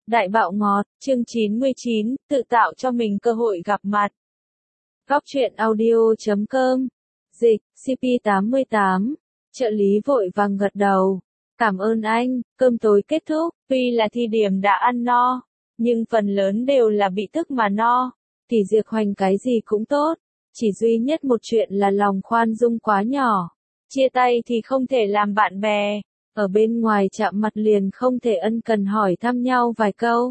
Đại bạo ngọt, chương 99, tự tạo cho mình cơ hội gặp mặt. Góc truyện audio.com. Dịch, CP88. Trợ lý vội vàng gật đầu. Cảm ơn anh, cơm tối kết thúc, tuy là Thi Điểm đã ăn no, nhưng phần lớn đều là bị tức mà no. Thì Diệp Hoành cái gì cũng tốt, chỉ duy nhất một chuyện là lòng khoan dung quá nhỏ. Chia tay thì không thể làm bạn bè. Ở bên ngoài chạm mặt liền không thể ân cần hỏi thăm nhau vài câu.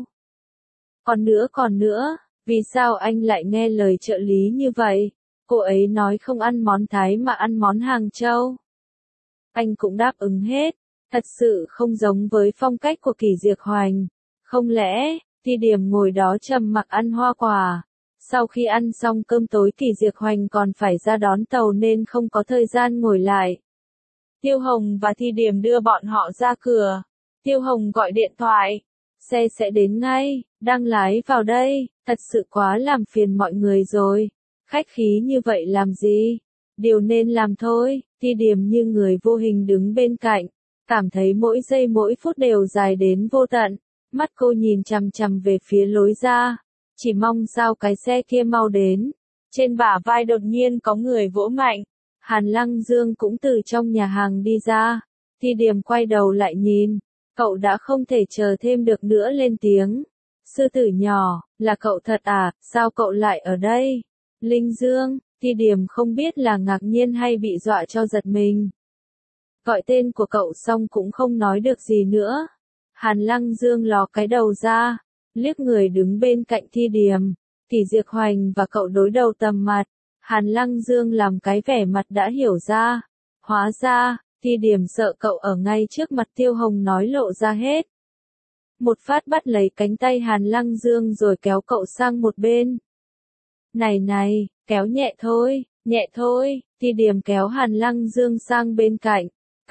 Còn nữa, vì sao anh lại nghe lời trợ lý như vậy? Cô ấy nói không ăn món Thái mà ăn món Hàng Châu. Anh cũng đáp ứng hết, thật sự không giống với phong cách của Kỷ Diệp Hoành. Không lẽ, Thi Điểm ngồi đó trầm mặc ăn hoa quả. Sau khi ăn xong cơm tối Kỷ Diệp Hoành còn phải ra đón tàu nên không có thời gian ngồi lại. Tiêu Hồng và Thi Điểm đưa bọn họ ra cửa. Tiêu Hồng gọi điện thoại. Xe sẽ đến ngay, đang lái vào đây, thật sự quá làm phiền mọi người rồi. Khách khí như vậy làm gì? Điều nên làm thôi. Thi Điểm như người vô hình đứng bên cạnh, cảm thấy mỗi giây mỗi phút đều dài đến vô tận. Mắt cô nhìn chằm chằm về phía lối ra, chỉ mong sao cái xe kia mau đến. Trên bả vai đột nhiên có người vỗ mạnh. Hàn Lăng Dương cũng từ trong nhà hàng đi ra. Thi Điểm quay đầu lại nhìn. Cậu đã không thể chờ thêm được nữa lên tiếng. Sư tử nhỏ, là cậu thật à, sao cậu lại ở đây? Linh Dương, Thi Điểm không biết là ngạc nhiên hay bị dọa cho giật mình. Gọi tên của cậu xong cũng không nói được gì nữa. Hàn Lăng Dương ló cái đầu ra, liếc người đứng bên cạnh Thi Điểm. Thì Diệp Hoành và cậu đối đầu tầm mặt. Hàn Lăng Dương làm cái vẻ mặt đã hiểu ra. Hóa ra, Thi Điểm sợ cậu ở ngay trước mặt Tiêu Hồng nói lộ ra hết. Một phát bắt lấy cánh tay Hàn Lăng Dương rồi kéo cậu sang một bên. Này, kéo nhẹ thôi, Thi Điểm kéo Hàn Lăng Dương sang bên cạnh.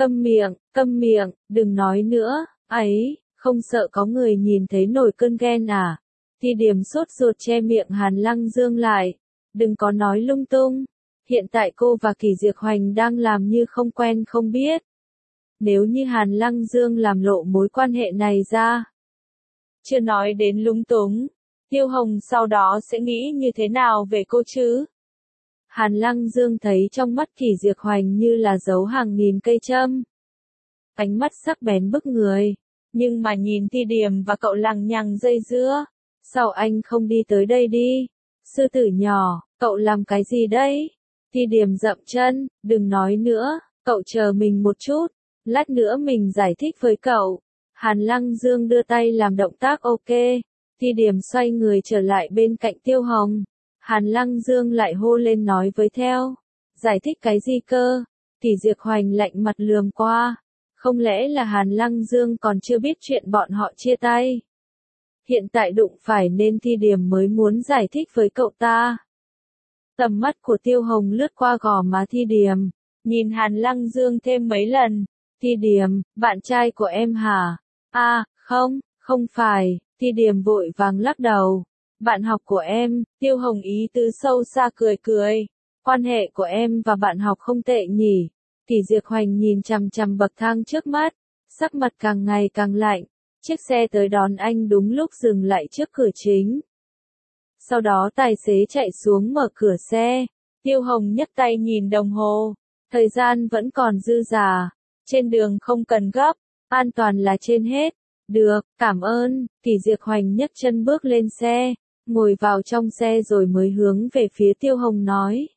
Câm miệng, đừng nói nữa, ấy, không sợ có người nhìn thấy nổi cơn ghen à? Thi Điểm sốt ruột che miệng Hàn Lăng Dương lại. Đừng có nói lung tung. Hiện tại cô và Kỷ Diệp Hoành đang làm như không quen không biết. Nếu như Hàn Lăng Dương làm lộ mối quan hệ này ra. Chưa nói đến lung túng. Tiêu Hồng sau đó sẽ nghĩ như thế nào về cô chứ? Hàn Lăng Dương thấy trong mắt Kỷ Diệp Hoành như là giấu hàng nghìn cây châm. Ánh mắt sắc bén bức người. Nhưng mà nhìn Thi Điểm và cậu lằng nhằng dây dưa. Sao anh không đi tới đây đi? Sư tử nhỏ, cậu làm cái gì đây? Thi Điểm dậm chân, đừng nói nữa, cậu chờ mình một chút, lát nữa mình giải thích với cậu. Hàn Lăng Dương đưa tay làm động tác ok. Thi Điểm xoay người trở lại bên cạnh Tiêu Hồng. Hàn Lăng Dương lại hô lên nói với theo. Giải thích cái gì cơ? Thì Diệp Hoành lạnh mặt lườm qua. Không lẽ là Hàn Lăng Dương còn chưa biết chuyện bọn họ chia tay? Hiện tại đụng phải nên Thi Điểm mới muốn giải thích với cậu ta. Tầm mắt của Tiêu Hồng lướt qua gò má Thi Điểm, nhìn Hàn Lăng Dương thêm mấy lần. Thi Điểm, bạn trai của em hả? À, không phải. Thi Điểm vội vàng lắc đầu. Bạn học của em. Tiêu Hồng ý tứ sâu xa cười. Quan hệ của em và bạn học không tệ nhỉ? Thì Diệp Hoành nhìn chằm chằm bậc thang trước mắt, sắc mặt càng ngày càng lạnh. Chiếc xe tới đón anh đúng lúc dừng lại trước cửa chính. Sau đó tài xế chạy xuống mở cửa xe. Tiêu Hồng nhấc tay nhìn đồng hồ. Thời gian vẫn còn dư dả. Trên đường không cần gấp. An toàn là trên hết. Được, cảm ơn. Thì Diệp Hoành nhấc chân bước lên xe. Ngồi vào trong xe rồi mới hướng về phía Tiêu Hồng nói.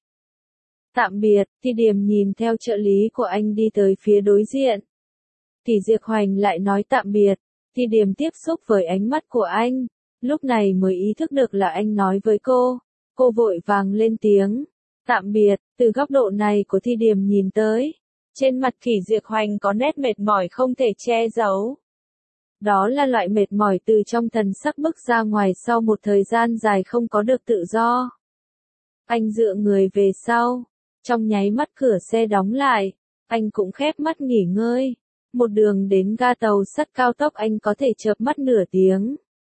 Tạm biệt. Thi Điểm nhìn theo trợ lý của anh đi tới phía đối diện. Thì Diệp Hoành lại nói tạm biệt. Thi Điểm tiếp xúc với ánh mắt của anh. Lúc này mới ý thức được là anh nói với cô. Cô vội vàng lên tiếng. Tạm biệt. Từ góc độ này của Thi Điểm nhìn tới. Trên mặt Kỷ Diệp Hoành có nét mệt mỏi không thể che giấu. Đó là loại mệt mỏi từ trong thần sắc bức ra ngoài sau một thời gian dài không có được tự do. Anh dựa người về sau. Trong nháy mắt cửa xe đóng lại. Anh cũng khép mắt nghỉ ngơi. Một đường đến ga tàu sắt cao tốc anh có thể chợp mắt nửa tiếng.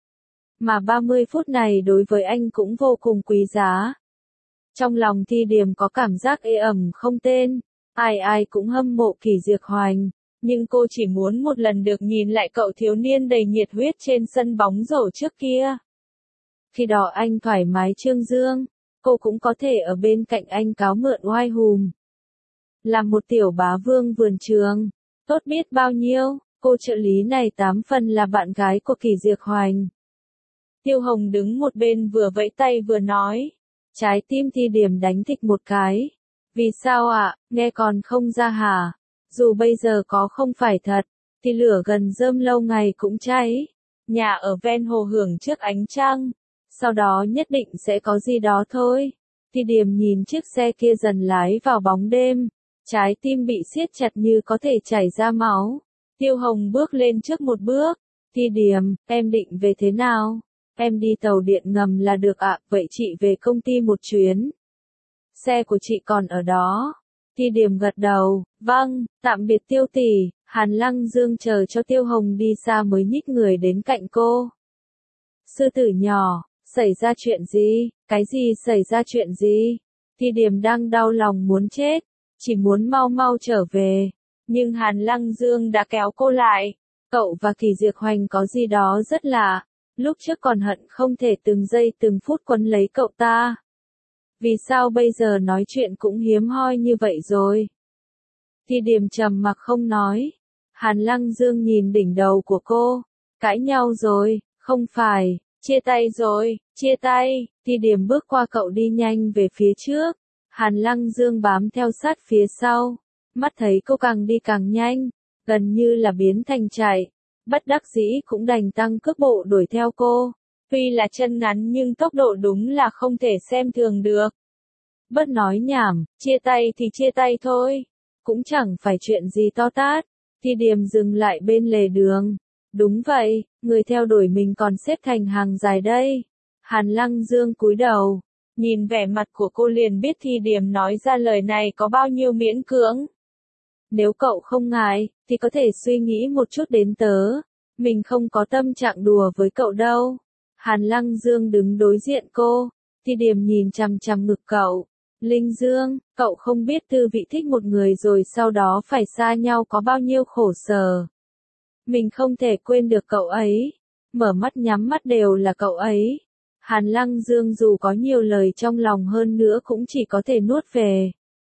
Mà 30 phút này đối với anh cũng vô cùng quý giá. Trong lòng Thi Điểm có cảm giác ê ẩm không tên. Ai cũng hâm mộ Kỷ Diệp Hoành. Nhưng cô chỉ muốn một lần được nhìn lại cậu thiếu niên đầy nhiệt huyết trên sân bóng rổ trước kia. Khi đó anh thoải mái trương dương, cô cũng có thể ở bên cạnh anh cáo mượn oai hùm. Làm một tiểu bá vương vườn trường, tốt biết bao nhiêu, cô trợ lý này 8 phần là bạn gái của Kỳ Diệc Hoành. Tiêu Hồng đứng một bên vừa vẫy tay vừa nói. Trái tim Thi Điềm đánh thịch một cái. Vì sao ạ, nghe còn không ra hả? Dù bây giờ có không phải thật, thì lửa gần rơm lâu ngày cũng cháy. Nhà ở ven hồ hưởng trước ánh trăng. Sau đó nhất định sẽ có gì đó thôi. Thi Điềm nhìn chiếc xe kia dần lái vào bóng đêm. Trái tim bị siết chặt như có thể chảy ra máu. Tiêu Hồng bước lên trước một bước. Thi Điềm, em định về thế nào? Em đi tàu điện ngầm là được ạ, vậy chị về công ty một chuyến. Xe của chị còn ở đó. Thi Điềm gật đầu, vâng, tạm biệt Tiêu tỷ. Hàn Lăng Dương chờ cho Tiêu Hồng đi xa mới nhích người đến cạnh cô. Sư tử nhỏ, xảy ra chuyện gì? Cái gì xảy ra chuyện gì? Thi Điềm đang đau lòng muốn chết, chỉ muốn mau mau trở về. Nhưng Hàn Lăng Dương đã kéo cô lại. Cậu và Kỳ Diệc Hoành có gì đó rất lạ. Lúc trước còn hận không thể từng giây từng phút quấn lấy cậu ta. Vì sao bây giờ nói chuyện cũng hiếm hoi như vậy rồi? Thi Điềm trầm mặc không nói. Hàn Lăng Dương nhìn đỉnh đầu của cô. Cãi nhau rồi, không phải, chia tay rồi, chia tay. Thi Điềm bước qua cậu đi nhanh về phía trước. Hàn Lăng Dương bám theo sát phía sau. Mắt thấy cô càng đi càng nhanh, gần như là biến thành chạy. Bất đắc dĩ cũng đành tăng cước bộ đuổi theo cô. Tuy là chân ngắn nhưng tốc độ đúng là không thể xem thường được. Bớt nói nhảm, chia tay thì chia tay thôi. Cũng chẳng phải chuyện gì to tát. Thi Điềm dừng lại bên lề đường. Đúng vậy, người theo đuổi mình còn xếp thành hàng dài đây. Hàn Lăng Dương cúi đầu. Nhìn vẻ mặt của cô liền biết Thi Điềm nói ra lời này có bao nhiêu miễn cưỡng. Nếu cậu không ngại, thì có thể suy nghĩ một chút đến tớ. Mình không có tâm trạng đùa với cậu đâu. Hàn Lăng Dương đứng đối diện cô. Thi Điềm nhìn chằm chằm ngực cậu. Linh Dương, cậu không biết tư vị thích một người rồi sau đó phải xa nhau có bao nhiêu khổ sở. Mình không thể quên được cậu ấy. Mở mắt nhắm mắt đều là cậu ấy. Hàn Lăng Dương dù có nhiều lời trong lòng hơn nữa cũng chỉ có thể nuốt về.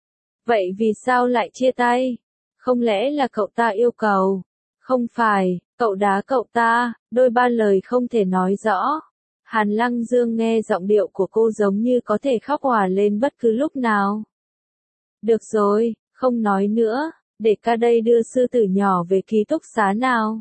Vậy vì sao lại chia tay? Không lẽ là cậu ta yêu cầu? Không phải, cậu đá cậu ta, đôi ba lời không thể nói rõ. Hàn Lăng Dương nghe giọng điệu của cô giống như có thể khóc òa lên bất cứ lúc nào. Được rồi, không nói nữa, để ca đây đưa sư tử nhỏ về ký túc xá nào.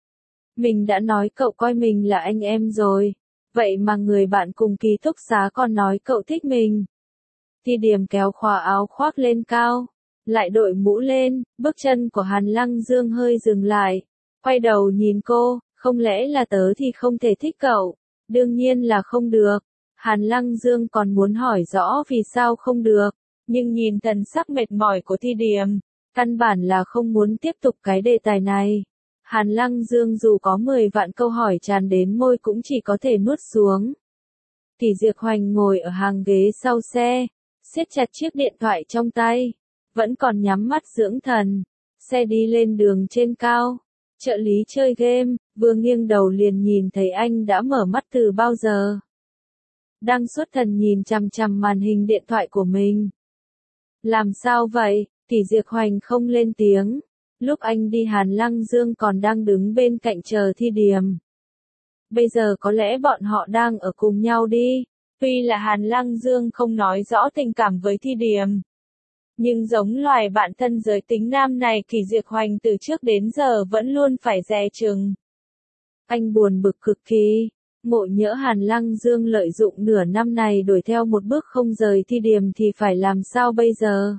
Mình đã nói cậu coi mình là anh em rồi, vậy mà người bạn cùng ký túc xá còn nói cậu thích mình. Thi Điềm kéo khóa áo khoác lên cao, lại đội mũ lên, bước chân của Hàn Lăng Dương hơi dừng lại, quay đầu nhìn cô, không lẽ là tớ thì không thể thích cậu? Đương nhiên là không được. Hàn Lăng Dương còn muốn hỏi rõ vì sao không được, nhưng nhìn thần sắc mệt mỏi của Thi Điềm, căn bản là không muốn tiếp tục cái đề tài này. Hàn Lăng Dương dù có 10 vạn câu hỏi tràn đến môi cũng chỉ có thể nuốt xuống. Kỳ Diệc Hoành ngồi ở hàng ghế sau xe, siết chặt chiếc điện thoại trong tay, vẫn còn nhắm mắt dưỡng thần. Xe đi lên đường trên cao, trợ lý chơi game, vừa nghiêng đầu liền nhìn thấy anh đã mở mắt từ bao giờ. Đang xuất thần nhìn chằm chằm màn hình điện thoại của mình. Làm sao vậy? Kỳ Diệc Hoành không lên tiếng. Lúc anh đi Hàn Lăng Dương còn đang đứng bên cạnh chờ Thi Điềm. Bây giờ có lẽ bọn họ đang ở cùng nhau đi. Tuy là Hàn Lăng Dương không nói rõ tình cảm với Thi Điềm. Nhưng giống loài bạn thân giới tính nam này Kỳ Diệc Hoành từ trước đến giờ vẫn luôn phải dè chừng. Anh buồn bực cực kỳ. Ngộ nhỡ Hàn Lăng Dương lợi dụng nửa năm này đuổi theo một bước không rời Thi Điềm thì phải làm sao bây giờ?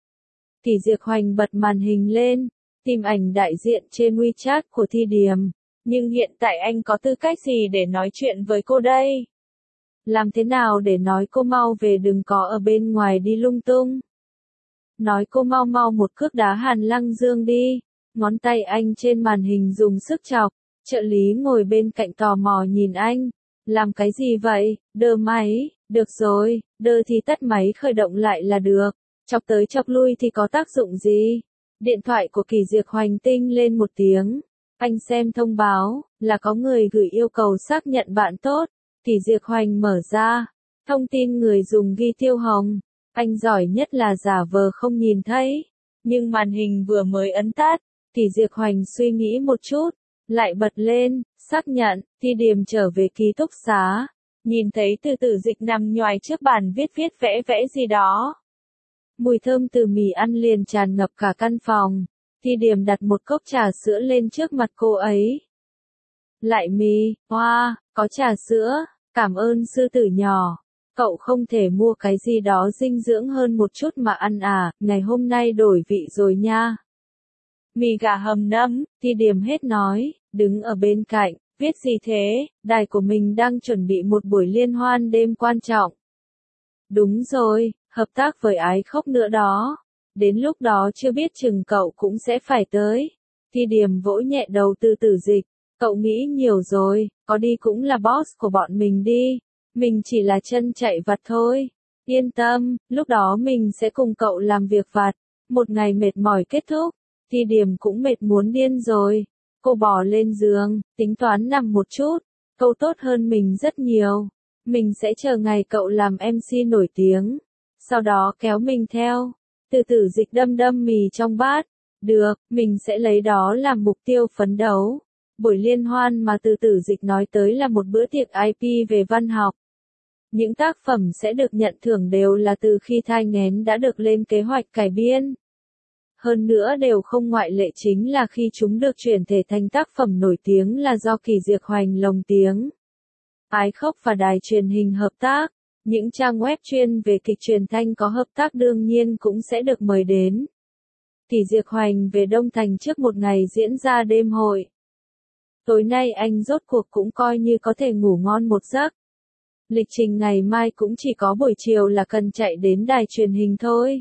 Kỳ Diệc Hoành bật màn hình lên, tìm ảnh đại diện trên WeChat của Thi Điềm. Nhưng hiện tại anh có tư cách gì để nói chuyện với cô đây? Làm thế nào để nói cô mau về đừng có ở bên ngoài đi lung tung? Nói cô mau mau một cước đá Hàn Lăng Dương đi. Ngón tay anh trên màn hình dùng sức chọc. Trợ lý ngồi bên cạnh tò mò nhìn anh. Làm cái gì vậy? Đơ máy. Được rồi, đơ thì tắt máy khởi động lại là được. Chọc tới chọc lui thì có tác dụng gì? Điện thoại của Kỳ Diệc Hoành tinh lên một tiếng. Anh xem thông báo, là có người gửi yêu cầu xác nhận bạn tốt. Kỳ Diệc Hoành mở ra. Thông tin người dùng ghi Tiêu Hồng. Anh giỏi nhất là giả vờ không nhìn thấy. Nhưng màn hình vừa mới ấn tắt. Kỳ Diệc Hoành suy nghĩ một chút. Lại bật lên, xác nhận, Ti Điềm trở về ký túc xá. Nhìn thấy Từ Tử Dịch nằm nhoài trước bàn viết vẽ vẽ gì đó. Mùi thơm từ mì ăn liền tràn ngập cả căn phòng. Ti Điềm đặt một cốc trà sữa lên trước mặt cô ấy. Lại mì, hoa, có trà sữa, cảm ơn sư tử nhỏ. Cậu không thể mua cái gì đó dinh dưỡng hơn một chút mà ăn à, ngày hôm nay đổi vị rồi nha. Mì gà hầm nấm, Ti Điềm hết nói, đứng ở bên cạnh, viết gì thế, đài của mình đang chuẩn bị một buổi liên hoan đêm quan trọng. Đúng rồi, hợp tác với Ái Khốc nữa đó. Đến lúc đó chưa biết chừng cậu cũng sẽ phải tới. Ti Điềm vỗ nhẹ đầu Từ Tử Dịch, cậu nghĩ nhiều rồi, có đi cũng là boss của bọn mình đi. Mình chỉ là chân chạy vặt thôi. Yên tâm, lúc đó mình sẽ cùng cậu làm việc vặt. Một ngày mệt mỏi kết thúc. Ti Điềm cũng mệt muốn điên rồi. Cô bò lên giường, tính toán nằm một chút. Cậu tốt hơn mình rất nhiều. Mình sẽ chờ ngày cậu làm MC nổi tiếng. Sau đó kéo mình theo. Từ Tử Dịch đâm mì trong bát. Được, mình sẽ lấy đó làm mục tiêu phấn đấu. Buổi liên hoan mà Từ Tử Dịch nói tới là một bữa tiệc IP về văn học. Những tác phẩm sẽ được nhận thưởng đều là từ khi thai nghén đã được lên kế hoạch cải biên. Hơn nữa đều không ngoại lệ chính là khi chúng được chuyển thể thành tác phẩm nổi tiếng là do Kỳ Diệc Hoành lồng tiếng. Ái Khốc và đài truyền hình hợp tác, những trang web chuyên về kịch truyền thanh có hợp tác đương nhiên cũng sẽ được mời đến. Kỳ Diệc Hoành về Đông Thành trước một ngày diễn ra đêm hội. Tối nay anh rốt cuộc cũng coi như có thể ngủ ngon một giấc. Lịch trình ngày mai cũng chỉ có buổi chiều là cần chạy đến đài truyền hình thôi.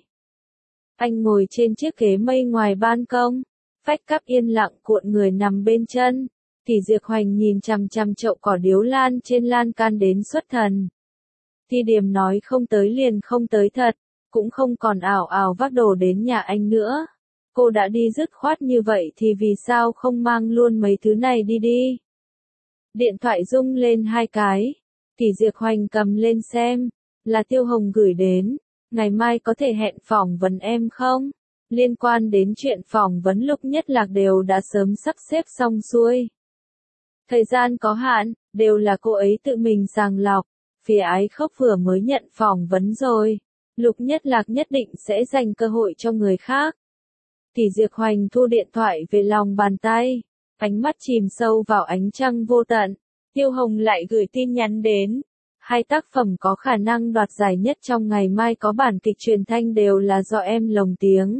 Anh ngồi trên chiếc ghế mây ngoài ban công, phách cắp yên lặng cuộn người nằm bên chân. Kỳ Diệc Hoành nhìn chằm chằm chậu cỏ điếu lan trên lan can đến xuất thần. Ti Điềm nói không tới liền không tới thật, cũng không còn ảo ảo vác đồ đến nhà anh nữa. Cô đã đi dứt khoát như vậy thì vì sao không mang luôn mấy thứ này đi đi. Điện thoại rung lên 2 cái. Kỳ Diệc Hoành cầm lên xem, là Tiêu Hồng gửi đến. Ngày mai có thể hẹn phỏng vấn em không? Liên quan đến chuyện phỏng vấn Lục Nhất Lạc đều đã sớm sắp xếp xong xuôi. Thời gian có hạn, đều là cô ấy tự mình sàng lọc. Phía Ái Khốc vừa mới nhận phỏng vấn rồi. Lục Nhất Lạc nhất định sẽ dành cơ hội cho người khác. Kỳ Diệc Hoành thu điện thoại về lòng bàn tay. Ánh mắt chìm sâu vào ánh trăng vô tận. Tiêu Hồng lại gửi tin nhắn đến. 2 tác phẩm có khả năng đoạt giải nhất trong ngày mai có bản kịch truyền thanh đều là do em lồng tiếng.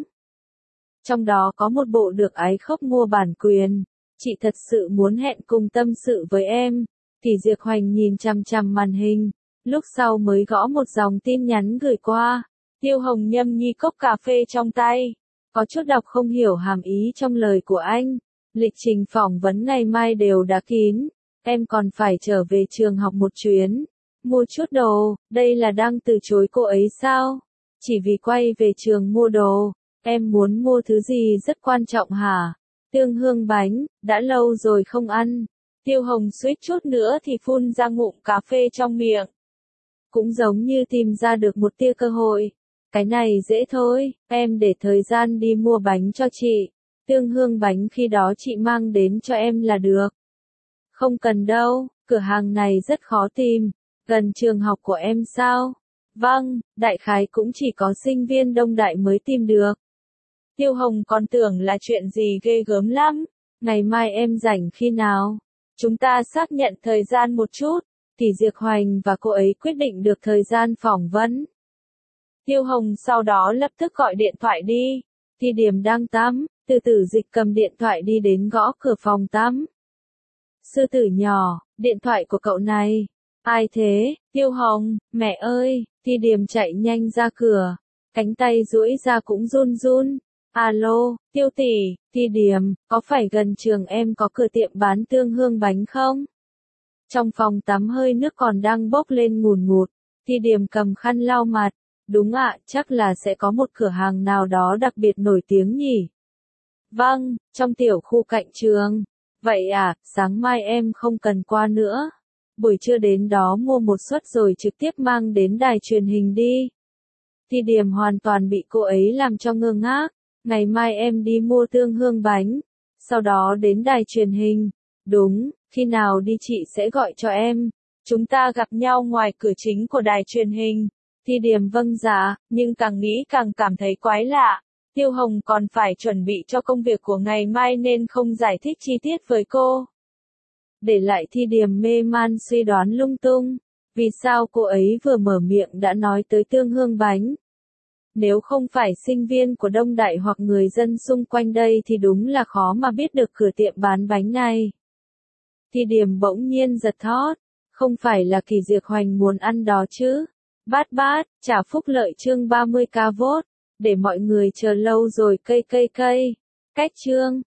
Trong đó có một bộ được Ái Khốc mua bản quyền. Chị thật sự muốn hẹn cùng tâm sự với em. Kỳ Diệc Hoành nhìn chằm chằm màn hình. Lúc sau mới gõ một dòng tin nhắn gửi qua. Tiêu Hồng nhâm nhi cốc cà phê trong tay. Có chút đọc không hiểu hàm ý trong lời của anh. Lịch trình phỏng vấn ngày mai đều đã kín. Em còn phải trở về trường học một chuyến. Mua chút đồ, đây là đang từ chối cô ấy sao? Chỉ vì quay về trường mua đồ. Em muốn mua thứ gì rất quan trọng hả? Tương hương bánh, đã lâu rồi không ăn. Tiêu Hồng suýt chút nữa thì phun ra ngụm cà phê trong miệng. Cũng giống như tìm ra được một tia cơ hội. Cái này dễ thôi, em để thời gian đi mua bánh cho chị. Tương hương bánh khi đó chị mang đến cho em là được. Không cần đâu, cửa hàng này rất khó tìm. Gần trường học của em sao? Vâng, đại khái cũng chỉ có sinh viên Đông Đại mới tìm được. Tiêu Hồng còn tưởng là chuyện gì ghê gớm lắm. Ngày mai em rảnh khi nào? Chúng ta xác nhận thời gian một chút. Kỳ Diệc Hoành và cô ấy quyết định được thời gian phỏng vấn. Tiêu Hồng sau đó lập tức gọi điện thoại đi. Ti Điềm đang tắm, Từ Tử Dịch cầm điện thoại đi đến gõ cửa phòng tắm. Sư tử nhỏ, điện thoại của cậu này. Ai thế? Tiêu Hồng, mẹ ơi, Ti Điềm chạy nhanh ra cửa. Cánh tay duỗi ra cũng run run. Alo, Tiêu tỷ, Ti Điềm, có phải gần trường em có cửa tiệm bán tương hương bánh không? Trong phòng tắm hơi nước còn đang bốc lên ngùn ngụt. Ti Điềm cầm khăn lau mặt. Đúng ạ, chắc là sẽ có một cửa hàng nào đó đặc biệt nổi tiếng nhỉ. Vâng, trong tiểu khu cạnh trường. Vậy à, sáng mai em không cần qua nữa. Buổi trưa đến đó mua một suất rồi trực tiếp mang đến đài truyền hình đi. Thì Điểm hoàn toàn bị cô ấy làm cho ngơ ngác. Ngày mai em đi mua tương hương bánh. Sau đó đến đài truyền hình. Đúng, khi nào đi chị sẽ gọi cho em. Chúng ta gặp nhau ngoài cửa chính của đài truyền hình. Thì Điểm vâng dạ, nhưng càng nghĩ càng cảm thấy quái lạ. Tiêu Hồng còn phải chuẩn bị cho công việc của ngày mai nên không giải thích chi tiết với cô. Để lại Thi Điểm mê man suy đoán lung tung. Vì sao cô ấy vừa mở miệng đã nói tới tương hương bánh? Nếu không phải sinh viên của Đông Đại hoặc người dân xung quanh đây thì đúng là khó mà biết được cửa tiệm bán bánh này. Thi Điểm bỗng nhiên giật thót. Không phải là Kỳ Diệc Hoành muốn ăn đó chứ? Bát bát, trả phúc lợi chương 30k vote. Để mọi người chờ lâu rồi cây. Cách chương.